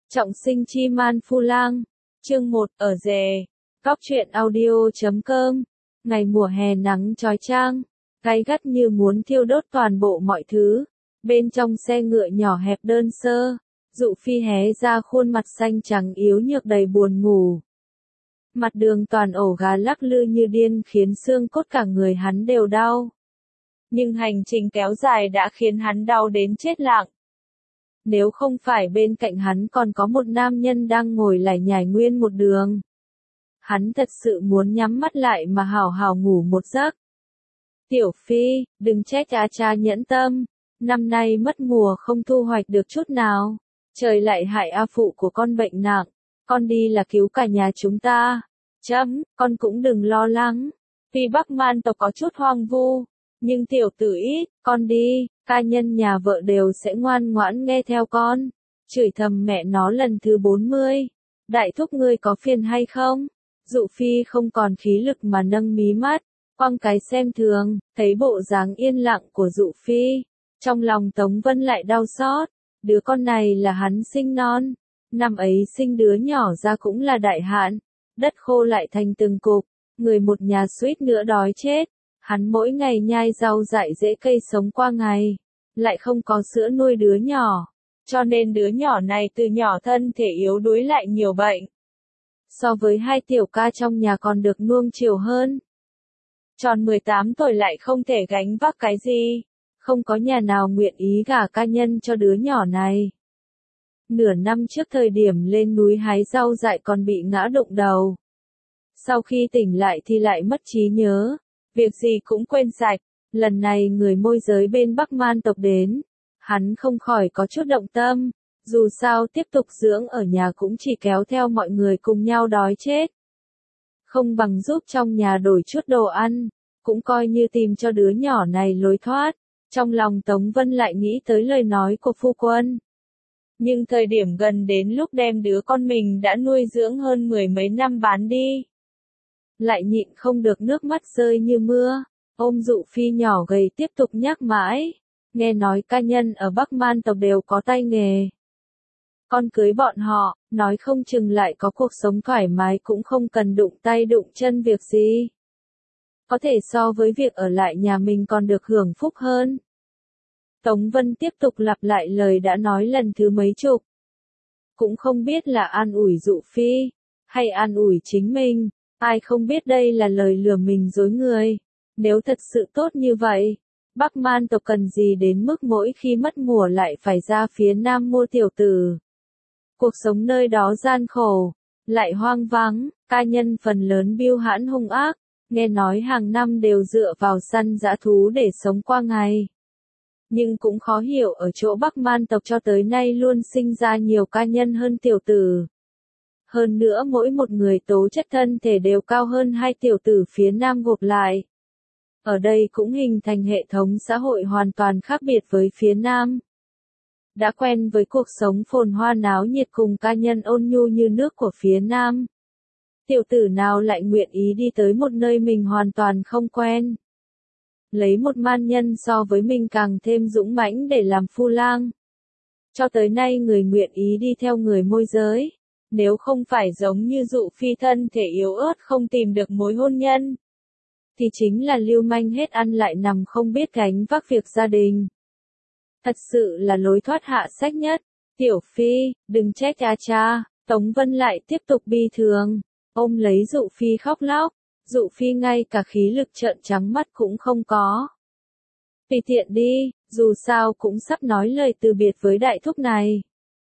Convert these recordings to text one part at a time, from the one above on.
Trọng sinh chi man phu lang. Chương 1, ở rể. Góc truyện audio.com. Ngày mùa hè nắng chói chang, gay gắt như muốn thiêu đốt toàn bộ mọi thứ. Bên trong xe ngựa nhỏ hẹp đơn sơ, Dụ Phi hé ra khuôn mặt xanh trắng yếu nhược đầy buồn ngủ. Mặt đường toàn ổ gà lắc lư như điên khiến xương cốt cả người hắn đều đau. Nhưng hành trình kéo dài đã khiến hắn đau đến chết lặng. Nếu không phải bên cạnh hắn còn có một nam nhân đang ngồi lải nhải nguyên một đường, hắn thật sự muốn nhắm mắt lại mà hào hào ngủ một giấc. Tiểu Phi, đừng trách cha nhẫn tâm, năm nay mất mùa không thu hoạch được chút nào, trời lại hại phụ của con bệnh nặng, con đi là cứu cả nhà chúng ta. Con cũng đừng lo lắng, tuy Bắc Man tộc có chút hoang vu, nhưng tiểu tử ít, con đi, ca nhân nhà vợ đều sẽ ngoan ngoãn nghe theo con. Chửi thầm mẹ nó lần thứ 40. Đại thúc ngươi có phiền hay không? Dụ Phi không còn khí lực mà nâng mí mắt, quăng cái xem thường, thấy bộ dáng yên lặng của Dụ Phi. Trong lòng Tống Vân lại đau xót, đứa con này là hắn sinh non. Năm ấy sinh đứa nhỏ ra cũng là đại hạn, đất khô lại thành từng cục, người một nhà suýt nữa đói chết. Hắn mỗi ngày nhai rau dại rễ cây sống qua ngày, lại không có sữa nuôi đứa nhỏ, cho nên đứa nhỏ này từ nhỏ thân thể yếu đuối lại nhiều bệnh. So với hai tiểu ca trong nhà còn được nuông chiều hơn. Tròn 18 tuổi lại không thể gánh vác cái gì, không có nhà nào nguyện ý gả ca nhân cho đứa nhỏ này. Nửa năm trước thời điểm lên núi hái rau dại còn bị ngã đụng đầu. Sau khi tỉnh lại thì lại mất trí nhớ. Việc gì cũng quên sạch, lần này người môi giới bên Bắc Man tộc đến, hắn không khỏi có chút động tâm, dù sao tiếp tục dưỡng ở nhà cũng chỉ kéo theo mọi người cùng nhau đói chết. Không bằng giúp trong nhà đổi chút đồ ăn, cũng coi như tìm cho đứa nhỏ này lối thoát. Trong lòng Tống Vân lại nghĩ tới lời nói của phu quân. Nhưng thời điểm gần đến lúc đem đứa con mình đã nuôi dưỡng hơn 10 mấy năm bán đi, lại nhịn không được nước mắt rơi như mưa, ôm Dụ Phi nhỏ gầy tiếp tục nhắc mãi, nghe nói ca nhân ở Bắc Man tộc đều có tay nghề. Con cưới bọn họ, nói không chừng lại có cuộc sống thoải mái cũng không cần đụng tay đụng chân việc gì. Có thể so với việc ở lại nhà mình còn được hưởng phúc hơn. Tống Vân tiếp tục lặp lại lời đã nói lần thứ mấy chục. Cũng không biết là an ủi Dụ Phi, hay an ủi chính mình. Ai không biết đây là lời lừa mình dối người. Nếu thật sự tốt như vậy, Bắc Man tộc cần gì đến mức mỗi khi mất mùa lại phải ra phía Nam mua tiểu tử. Cuộc sống nơi đó gian khổ, lại hoang vắng, ca nhân phần lớn biêu hãn hung ác, nghe nói hàng năm đều dựa vào săn dã thú để sống qua ngày. Nhưng cũng khó hiểu ở chỗ Bắc Man tộc cho tới nay luôn sinh ra nhiều ca nhân hơn tiểu tử. Hơn nữa mỗi một người tố chất thân thể đều cao hơn hai tiểu tử phía Nam gộp lại. Ở đây cũng hình thành hệ thống xã hội hoàn toàn khác biệt với phía Nam. Đã quen với cuộc sống phồn hoa náo nhiệt cùng ca nhân ôn nhu như nước của phía Nam. Tiểu tử nào lại nguyện ý đi tới một nơi mình hoàn toàn không quen. Lấy một man nhân so với mình càng thêm dũng mãnh để làm phu lang. Cho tới nay người nguyện ý đi theo người môi giới. Nếu không phải giống như Dụ Phi thân thể yếu ớt không tìm được mối hôn nhân, thì chính là lưu manh hết ăn lại nằm không biết gánh vác việc gia đình. Thật sự là lối thoát hạ sách nhất. Tiểu Phi, đừng trách cha. Tống Vân lại tiếp tục bi thường, ôm lấy Dụ Phi khóc lóc. Dụ Phi ngay cả khí lực trợn trắng mắt cũng không có. Tùy tiện đi, dù sao cũng sắp nói lời từ biệt với đại thúc này.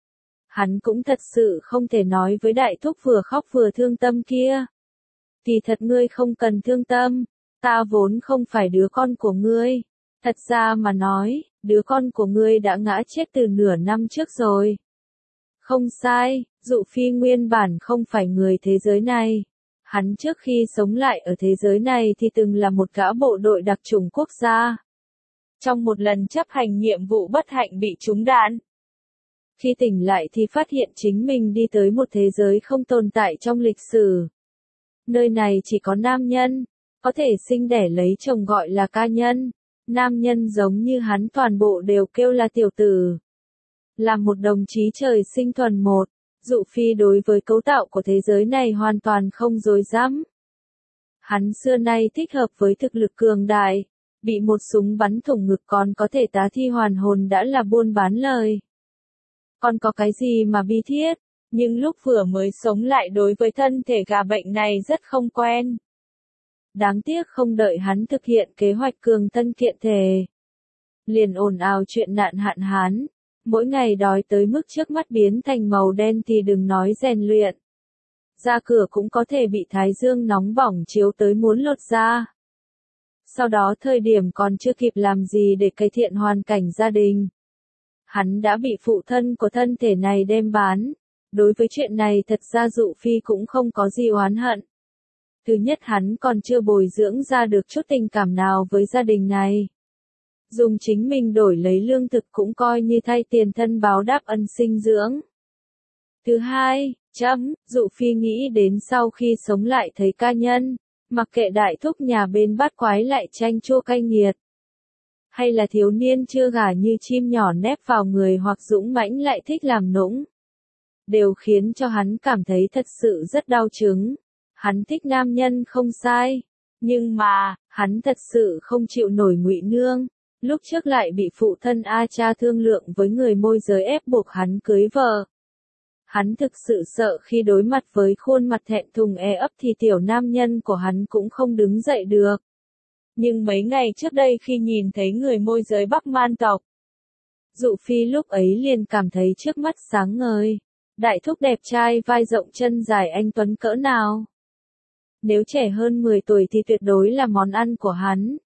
Hắn cũng thật sự không thể nói với đại thúc vừa khóc vừa thương tâm kia. Kỳ thật ngươi không cần thương tâm, ta vốn không phải đứa con của ngươi. Thật ra mà nói, đứa con của ngươi đã ngã chết từ nửa năm trước rồi. Không sai, Dụ Phi nguyên bản không phải người thế giới này. Hắn trước khi sống lại ở thế giới này thì từng là một gã bộ đội đặc chủng quốc gia. Trong một lần chấp hành nhiệm vụ bất hạnh bị trúng đạn. Khi tỉnh lại thì phát hiện chính mình đi tới một thế giới không tồn tại trong lịch sử. Nơi này chỉ có nam nhân, có thể sinh đẻ lấy chồng gọi là ca nhân. Nam nhân giống như hắn toàn bộ đều kêu là tiểu tử. Là một đồng chí trời sinh thuần một, Dụ Phi đối với cấu tạo của thế giới này hoàn toàn không rối rắm. Hắn xưa nay thích hợp với thực lực cường đại, bị một súng bắn thủng ngực còn có thể tá thi hoàn hồn đã là buôn bán lời. Còn có cái gì mà bi thiết, nhưng lúc vừa mới sống lại đối với thân thể gà bệnh này rất không quen. Đáng tiếc không đợi hắn thực hiện kế hoạch cường thân kiện thể. Liền ồn ào chuyện nạn hạn hán, mỗi ngày đói tới mức trước mắt biến thành màu đen thì đừng nói rèn luyện. Ra cửa cũng có thể bị thái dương nóng bỏng chiếu tới muốn lột da. Sau đó thời điểm còn chưa kịp làm gì để cải thiện hoàn cảnh gia đình. Hắn đã bị phụ thân của thân thể này đem bán. Đối với chuyện này thật ra Dụ Phi cũng không có gì oán hận. Thứ nhất hắn còn chưa bồi dưỡng ra được chút tình cảm nào với gia đình này. Dùng chính mình đổi lấy lương thực cũng coi như thay tiền thân báo đáp ân sinh dưỡng. Thứ hai, Dụ Phi nghĩ đến sau khi sống lại thấy ca nhân, mặc kệ đại thúc nhà bên bát quái lại chanh chua cay nghiệt. Hay là thiếu niên chưa gả như chim nhỏ nép vào người hoặc dũng mãnh lại thích làm nũng. Đều khiến cho hắn cảm thấy thật sự rất đau chứng. Hắn thích nam nhân không sai. Nhưng mà, hắn thật sự không chịu nổi Ngụy Nương. Lúc trước lại bị phụ thân A Cha thương lượng với người môi giới ép buộc hắn cưới vợ. Hắn thực sự sợ khi đối mặt với khuôn mặt thẹn thùng ấp thì tiểu nam nhân của hắn cũng không đứng dậy được. Nhưng mấy ngày trước đây khi nhìn thấy người môi giới Bắc Man tộc, Dụ Phi lúc ấy liền cảm thấy trước mắt sáng ngời. Đại thúc đẹp trai vai rộng chân dài anh tuấn cỡ nào. Nếu trẻ hơn 10 tuổi thì tuyệt đối là món ăn của hắn.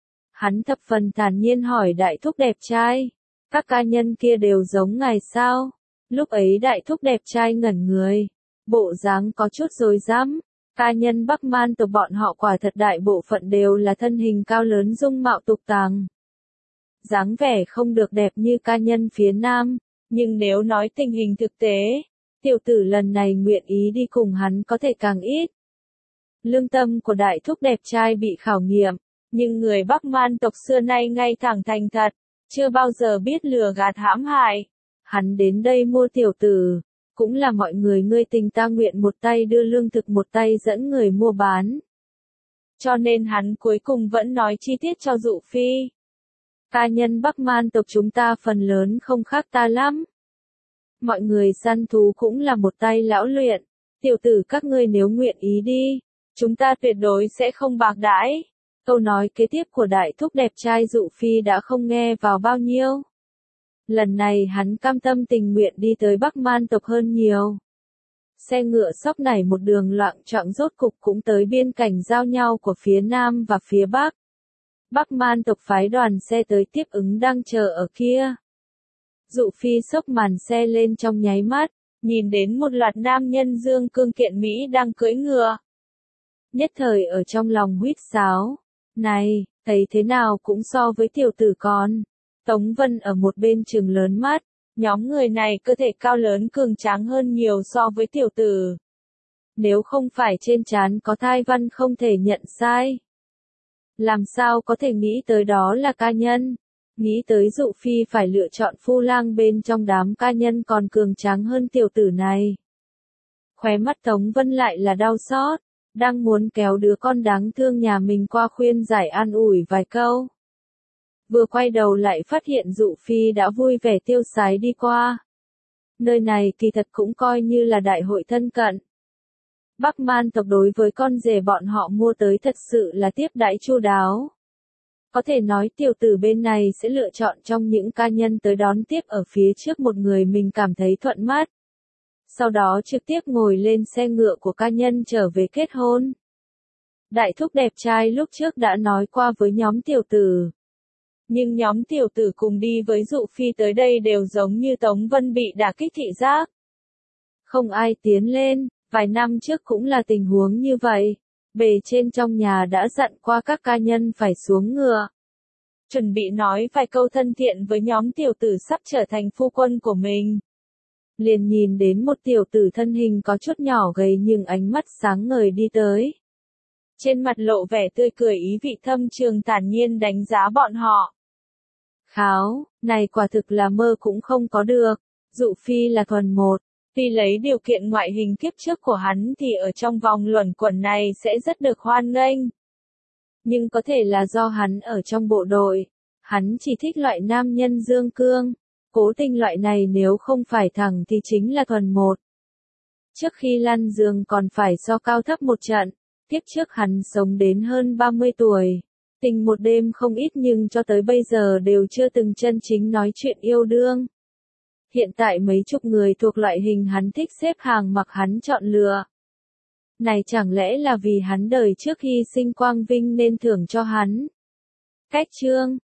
Hắn thập phần thản nhiên hỏi đại thúc đẹp trai, các ca nhân kia đều giống ngài sao? Lúc ấy đại thúc đẹp trai ngẩn người, bộ dáng có chút rối rắm. Ca nhân Bắc Man tộc bọn họ quả thật đại bộ phận đều là thân hình cao lớn dung mạo tục tàng. Dáng vẻ không được đẹp như ca nhân phía Nam, nhưng nếu nói tình hình thực tế, tiểu tử lần này nguyện ý đi cùng hắn có thể càng ít. Lương tâm của đại thúc đẹp trai bị khảo nghiệm, nhưng người Bắc Man tộc xưa nay ngay thẳng thành thật, chưa bao giờ biết lừa gạt hãm hại. Hắn đến đây mua tiểu tử, cũng là mọi người ngươi tình ta nguyện, một tay đưa lương thực một tay dẫn người mua bán. Cho nên hắn cuối cùng vẫn nói chi tiết cho Dụ Phi. Ca nhân Bắc Man tộc chúng ta phần lớn không khác ta lắm. Mọi người săn thú cũng là một tay lão luyện. Tiểu tử các ngươi nếu nguyện ý đi, chúng ta tuyệt đối sẽ không bạc đãi. Câu nói kế tiếp của đại thúc đẹp trai Dụ Phi đã không nghe vào bao nhiêu. Lần này hắn cam tâm tình nguyện đi tới Bắc Man tộc hơn nhiều. Xe ngựa sóc nảy một đường loạng choạng rốt cục cũng tới biên cảnh giao nhau của phía Nam và phía Bắc. Bắc Man tộc phái đoàn xe tới tiếp ứng đang chờ ở kia. Dụ Phi xốc màn xe lên trong nháy mắt, nhìn đến một loạt nam nhân dương cương kiện Mỹ đang cưỡi ngựa. Nhất thời ở trong lòng huýt sáo, này, thấy thế nào cũng so với tiểu tử con. Tống Vân ở một bên trừng lớn mắt, nhóm người này cơ thể cao lớn cường tráng hơn nhiều so với tiểu tử. Nếu không phải trên trán có thai văn không thể nhận sai. Làm sao có thể nghĩ tới đó là ca nhân, nghĩ tới Dụ Phi phải lựa chọn phu lang bên trong đám ca nhân còn cường tráng hơn tiểu tử này. Khóe mắt Tống Vân lại là đau xót, đang muốn kéo đứa con đáng thương nhà mình qua khuyên giải an ủi vài câu. Vừa quay đầu lại phát hiện Dụ Phi đã vui vẻ tiêu sái đi qua. Nơi này kỳ thật cũng coi như là đại hội thân cận. Bắc Man tộc đối với con rể bọn họ mua tới thật sự là tiếp đãi chu đáo. Có thể nói tiểu tử bên này sẽ lựa chọn trong những ca nhân tới đón tiếp ở phía trước một người mình cảm thấy thuận mắt. Sau đó trực tiếp ngồi lên xe ngựa của ca nhân trở về kết hôn. Đại thúc đẹp trai lúc trước đã nói qua với nhóm tiểu tử. Nhưng nhóm tiểu tử cùng đi với Dụ Phi tới đây đều giống như Tống Vân bị đả kích thị giác. Không ai tiến lên, vài năm trước cũng là tình huống như vậy. Bề trên trong nhà đã dặn qua các ca nhân phải xuống ngựa. Chuẩn bị nói vài câu thân thiện với nhóm tiểu tử sắp trở thành phu quân của mình. Liền nhìn đến một tiểu tử thân hình có chút nhỏ gầy nhưng ánh mắt sáng ngời đi tới. Trên mặt lộ vẻ tươi cười ý vị thâm trường thản nhiên đánh giá bọn họ. Kháo, này quả thực là mơ cũng không có được. Dụ Phi là thuần một, Vì lấy điều kiện ngoại hình kiếp trước của hắn thì ở trong vòng luẩn quẩn này sẽ rất được hoan nghênh. Nhưng có thể là do hắn ở trong bộ đội, hắn chỉ thích loại nam nhân dương cương. Cố Tình loại này nếu không phải thẳng thì chính là thuần một. Trước khi lăn giường còn phải so cao thấp một trận, tiếp trước hắn sống đến hơn 30 tuổi. Tình một đêm không ít nhưng cho tới bây giờ đều chưa từng chân chính nói chuyện yêu đương. Hiện tại mấy chục người thuộc loại hình hắn thích xếp hàng mặc hắn chọn lựa. Này chẳng lẽ là vì hắn đời trước hy sinh quang vinh nên thưởng cho hắn. Cách chương